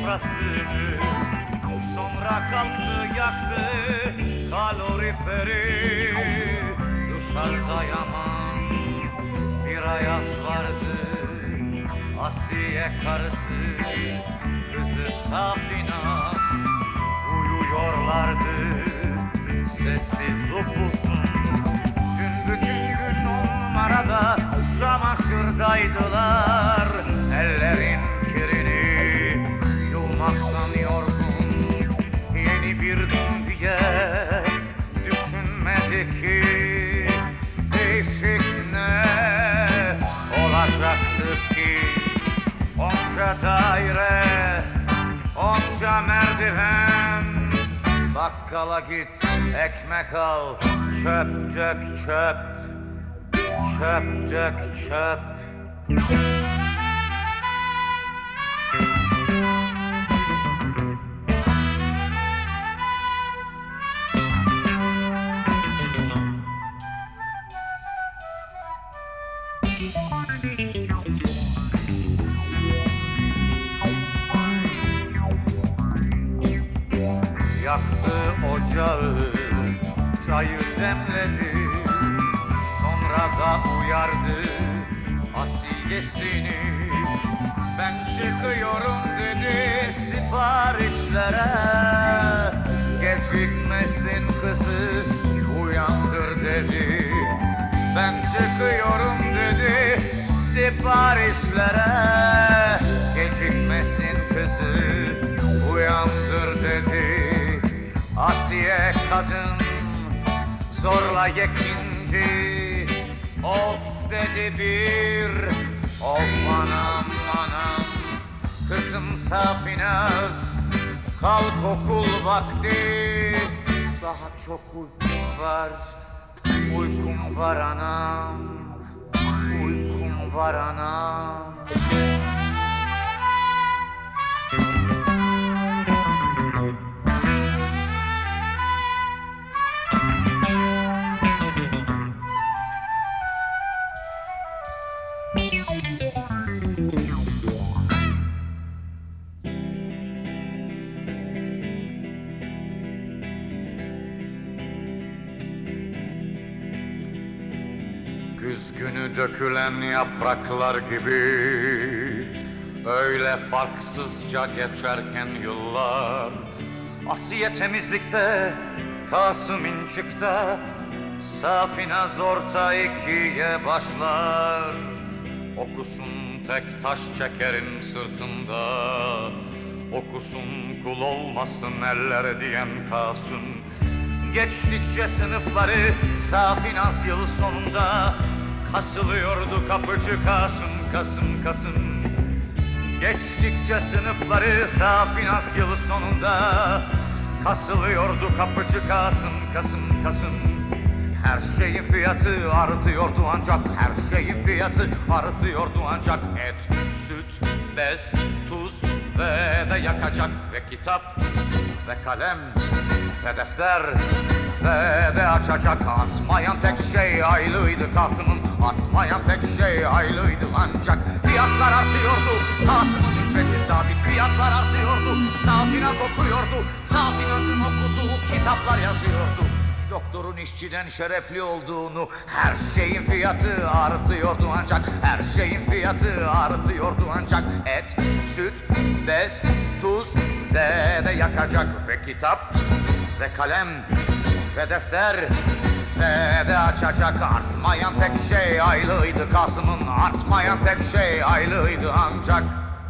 sofrasını. Sonra kalktı yaktı kaloriferi. Dışarıda yaman bir ayaz vardı. Asiye karısı, kızı Safinaz uyuyorlardı sessiz upuzun. Dün bütün gün on numarada çamaşırdaydılar. Ellerin kirini yumaktan yorgun. Yeni bir gün diye düşünmedi ki değişik ne olacaktı ki. Onca daire, onca merdiven. Bakkala git, ekmek al, çöp dök çöp, çöp dök çöp. Yaktı ocağı, çayı demledi. Sonra da uyardı Asiyesini. Ben çıkıyorum dedi siparişlere. Gecikmesin kızı uyandır dedi. Ben çıkıyorum dedi siparişlere. Gecikmesin kızı uyandır dedi. Asiye kadın zorla yekinci. Of dedi bir, of anam anam. Kızım Safinaz kalk okul vakti. Daha çok uykum var, uykum var anam. Uykum var anam. Güz günü dökülen yapraklar gibi öyle farksızca geçerken yıllar. Asiye temizlikte, Kasım inçikte, Safinaz orta ikiye başlar. Okusun tek taş çekerin sırtında, okusun kul olmasın eller diyen Kasım. Geçtikçe sınıfları Safinaz yıl sonunda kasılıyordu kapıcı Kasım, Kasım, Kasım. Geçtikçe sınıfları Safinaz yıl sonunda kasılıyordu kapıcı Kasım, Kasım, Kasım. Her şeyin fiyatı artıyordu ancak, her şeyin fiyatı artıyordu ancak. Et, süt, bez, tuz ve de yakacak ve kitap ve kalem ve defter ve de açacak. Artmayan tek şey aylıydı Kasım'ın, artmayan tek şey aylıydı ancak. Fiyatlar artıyordu, Kasım'ın ücreti sabit. Fiyatlar artıyordu, Safinaz okuyordu. Safinaz'ın okuduğu kitaplar yazıyordu. Doktorun işçiden şerefli olduğunu, her şeyin fiyatı artıyordu ancak, her şeyin fiyatı artıyordu ancak. Et, süt, bez, tuz ve de yakacak ve kitap ve kalem ve defter ve de açacak. Artmayan tek şey aylıydı Kasım'ın, artmayan tek şey aylıydı ancak.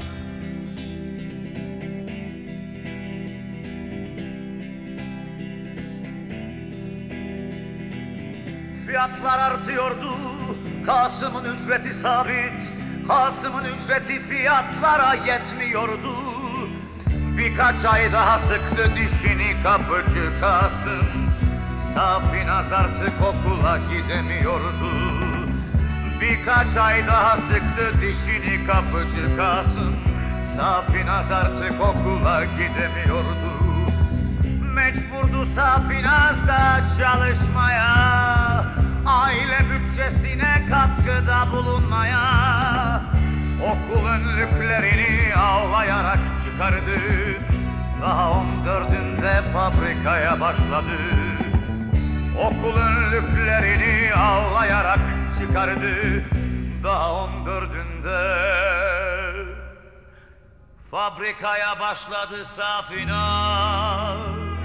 Fiyatlar artıyordu, Kasım'ın ücreti sabit. Kasım'ın ücreti fiyatlara yetmiyordu. Birkaç ay daha sıktı dişini kapıcı Kasım. Safinaz artık okula gidemiyordu. Birkaç ay daha sıktı dişini kapıcı Kasım. Safinaz artık okula gidemiyordu. Mecburdu Safinaz da çalışmaya, aile bütçesine katkıda bulunmaya. Okul önlüklerini avlayarak çıktı çıkardı. Daha 14'ünde fabrikaya başladı. Okul önlüklerini ağlayarak çıkardı. Daha 14'ünde fabrikaya başladı Safinaz.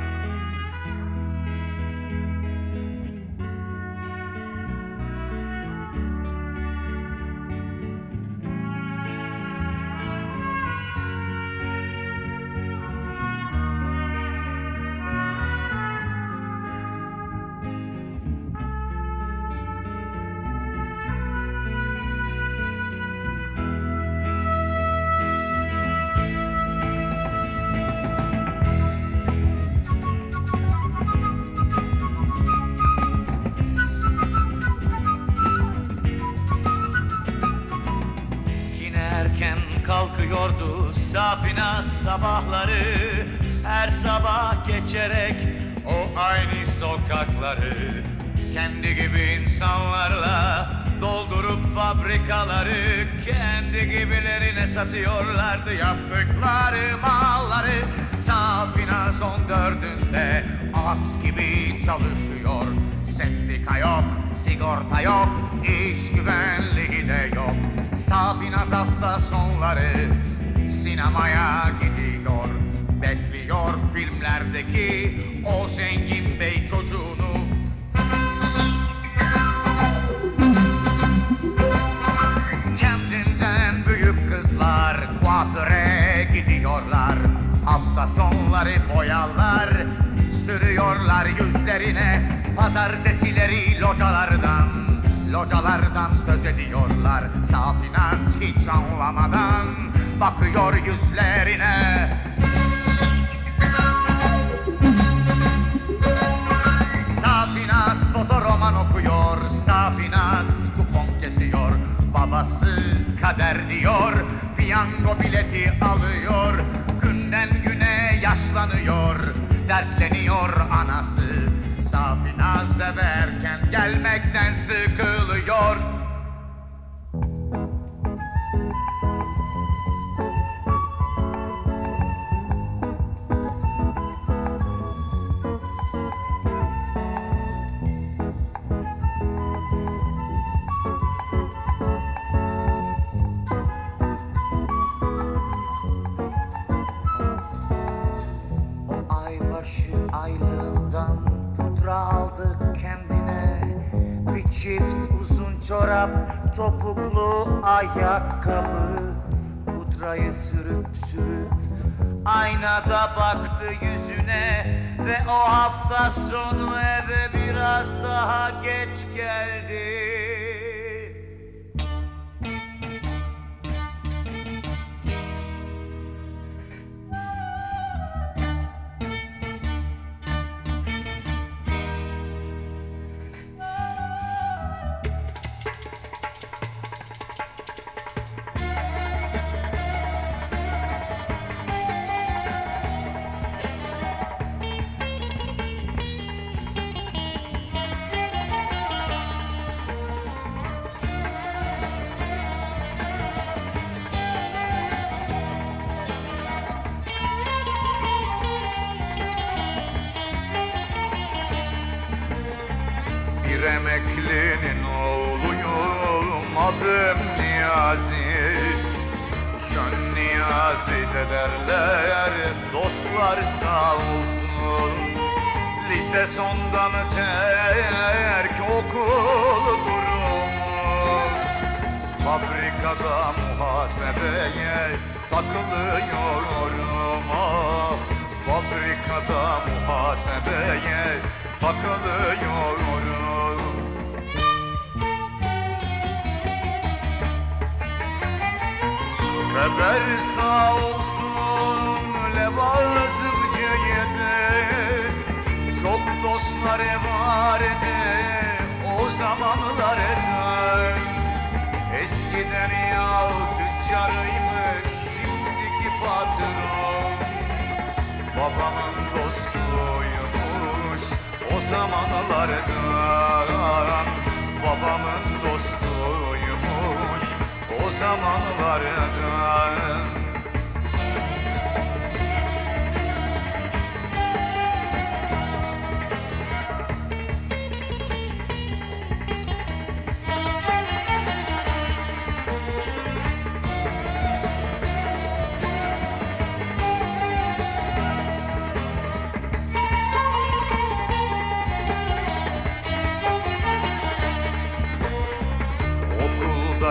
Kalkıyordu Safinaz sabahları, her sabah geçerek o aynı sokakları. Kendi gibi insanlarla doldurup fabrikaları, kendi gibilerine satıyorlardı yaptıkları malları. Safinaz 14'ünde at gibi çalışıyor. Sendika yok, sigorta yok, iş güvenliği de yok. Safinaz hafta sonları sinemaya gidiyor. Bekliyor filmlerdeki o zengin bey çocuğunu. Kendinden büyük kızlar kuaföre gidiyorlar. Hafta sonları boyalar sürüyorlar yüzlerine. Pazartesileri localardan söz ediyorlar. Safinaz hiç anlamadan bakıyor yüzlerine. Safinaz fotoroman okuyor. Safinaz kupon kesiyor. Babası kader diyor. Piyango bileti alıyor. Günden güne yaşlanıyor. Dertleniyor anası. Safinaz eve erken gelmekten sıkılıyor. O aybaşı aylığından pudra aldı kendine. Bir çift uzun çorap, topuklu ayakkabı. Pudrayı sürüp aynada baktı yüzüne. Ve o hafta sonu eve biraz daha geç geldi. Bir emeklinin oğluyum, adım Niyazi. Şön Niyazi de derler, dostlar sağ olsun. Lise sondan terk okul durumu. Fabrikada muhasebeye takılıyorum ah. Fabrikada muhasebeye takılıyorum. Beber sağ olsun levazımcıydı. Çok dostları vardı o zamanlarda. Eskiden ya tüccarıymış şimdiki patron. Babamın dostuymuş o zamanlardan. Babamın dostuymuş o zamanlardan.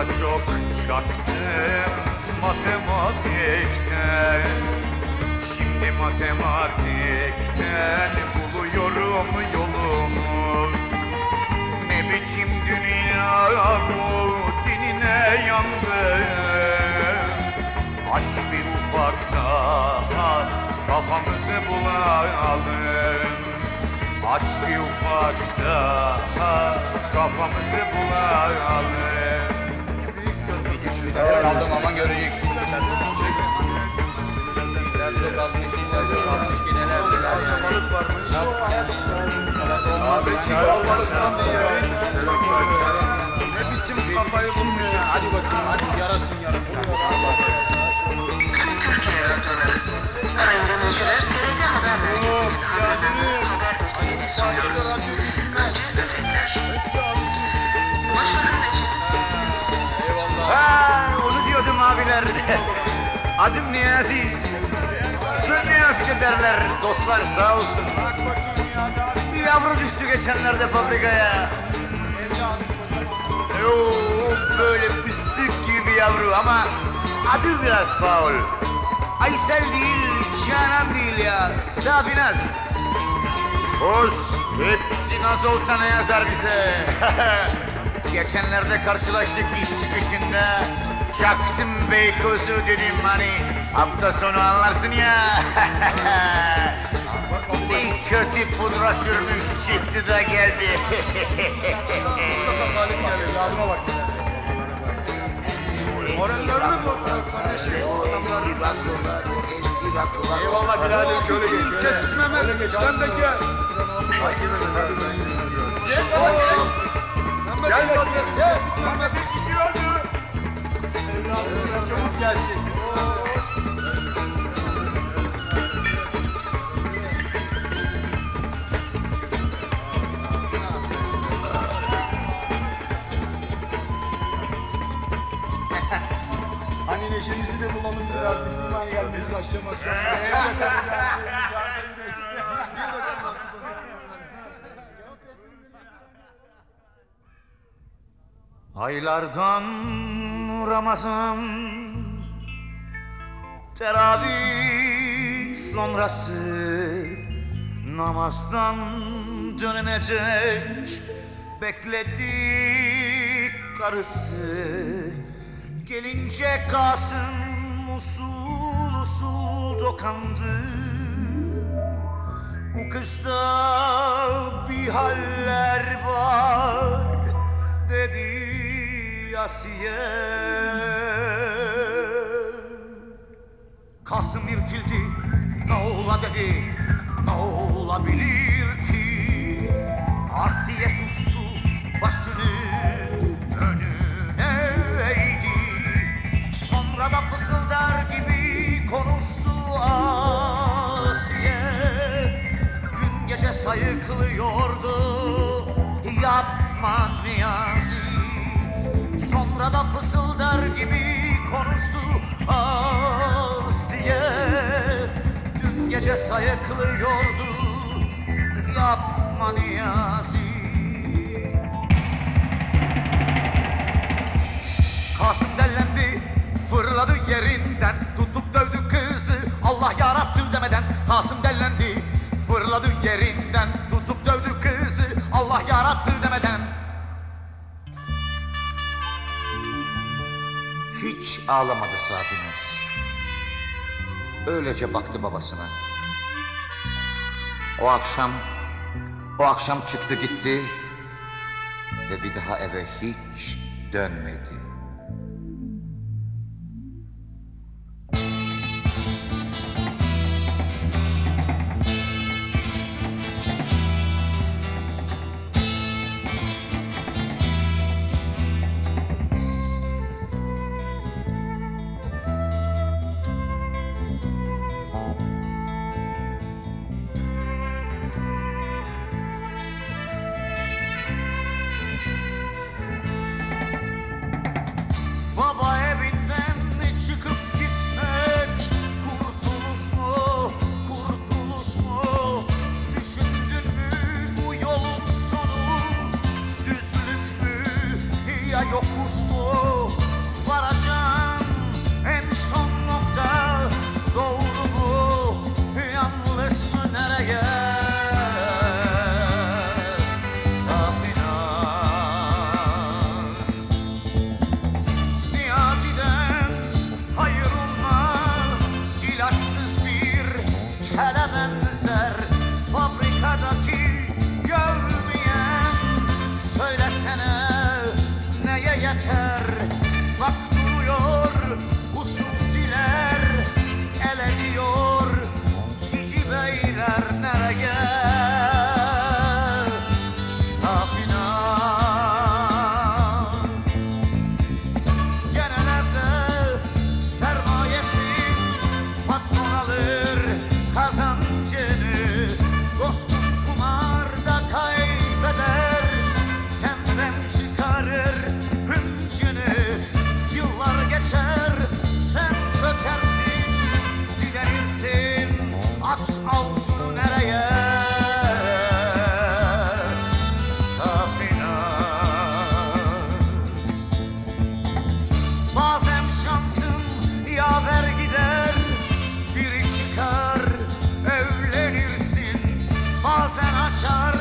daha çok çaktım matematikten. Şimdi matematikten buluyorum yolumu. Ne biçim dünya bu, dinine yandım. Aç bir ufak daha kafamızı bulalım. Aç bir ufak daha kafamızı bulalım. Sen aldım aman göreceksin. Sen çok almış, gene nerede? Balık varmış. Abi kilo balıktan bir yerin. Ne biçim kafayı bulmuş ya. Hadi bakayım, hadi yarasın. Sayın dinleyiciler, TRT Haber Merkezi'nin hazırladığı haber bültenini sunuyoruz. Önce özetler. Başbakan Recep Ha, onu diyordum abiler. Adım Niyazi. Şu Niyazi derler. Dostlar sağ olsun. Bir yavru düştü geçenlerde fabrikaya. Yok böyle fıstık gibi bir yavru ama adı biraz faul. Aysel değil, Canan değil ya. Safinaz. Hoş, hepsi nasıl olsa ne yazar bize. Geçenlerde karşılaştık iş çıkışında. Çaktım Beykoz'u dedim hani hafta sonu anlarsın ya. Bir kötü pudra sürmüş çıktı da geldi. Yardıma bak. Morallerini bozuyor kardeşim. Eyvallah birader, şöyle geç. Kim şöyle. kesik Mehmet sen de gel. Mehmet gel. Kesik Mehmet. Çabuk gelsin. Hani neşemizi de bulalım biraz. İhtimal gelmeyiz akşam akşam. Aylardan Ramazan, teravih sonrası, namazdan dönene dek bekledik karısı. Gelince Kasım usul usul dokandı. Bu kızda bir haller var dedi Asiye. Kasım irkildi, ne ola dedi, ne olabilir ki? Asiye sustu, başını önüne eğdi. Sonra da fısıldar gibi konuştu Asiye. Dün gece sayıklıyordu, yapma Niyazi. Sonra da fısıldar gibi konuştu Asiye. Dün gece sayıklıyordu, yapma Niyazi. Kasım dellendi, fırladı yerinden, tutup dövdü kızı Allah yarattı demeden. Kasım dellendi, fırladı yerinden, tutup dövdü kızı Allah yarattı demeden. Hiç ağlamadı Safinaz. Öylece baktı babasına. O akşam çıktı gitti ve bir daha eve hiç dönmedi. cici beyler nereye? Safinaz genellerde sermayesi patron alır kazancını. Dostum kumarda kaybeder, senden çıkarır hıncını. Yıllar geçer, sen çökersin, dilenirsin, aç avucunu nereye? Safinaz bazen şansın yaver gider, biri çıkar evlenirsin. Bazen açar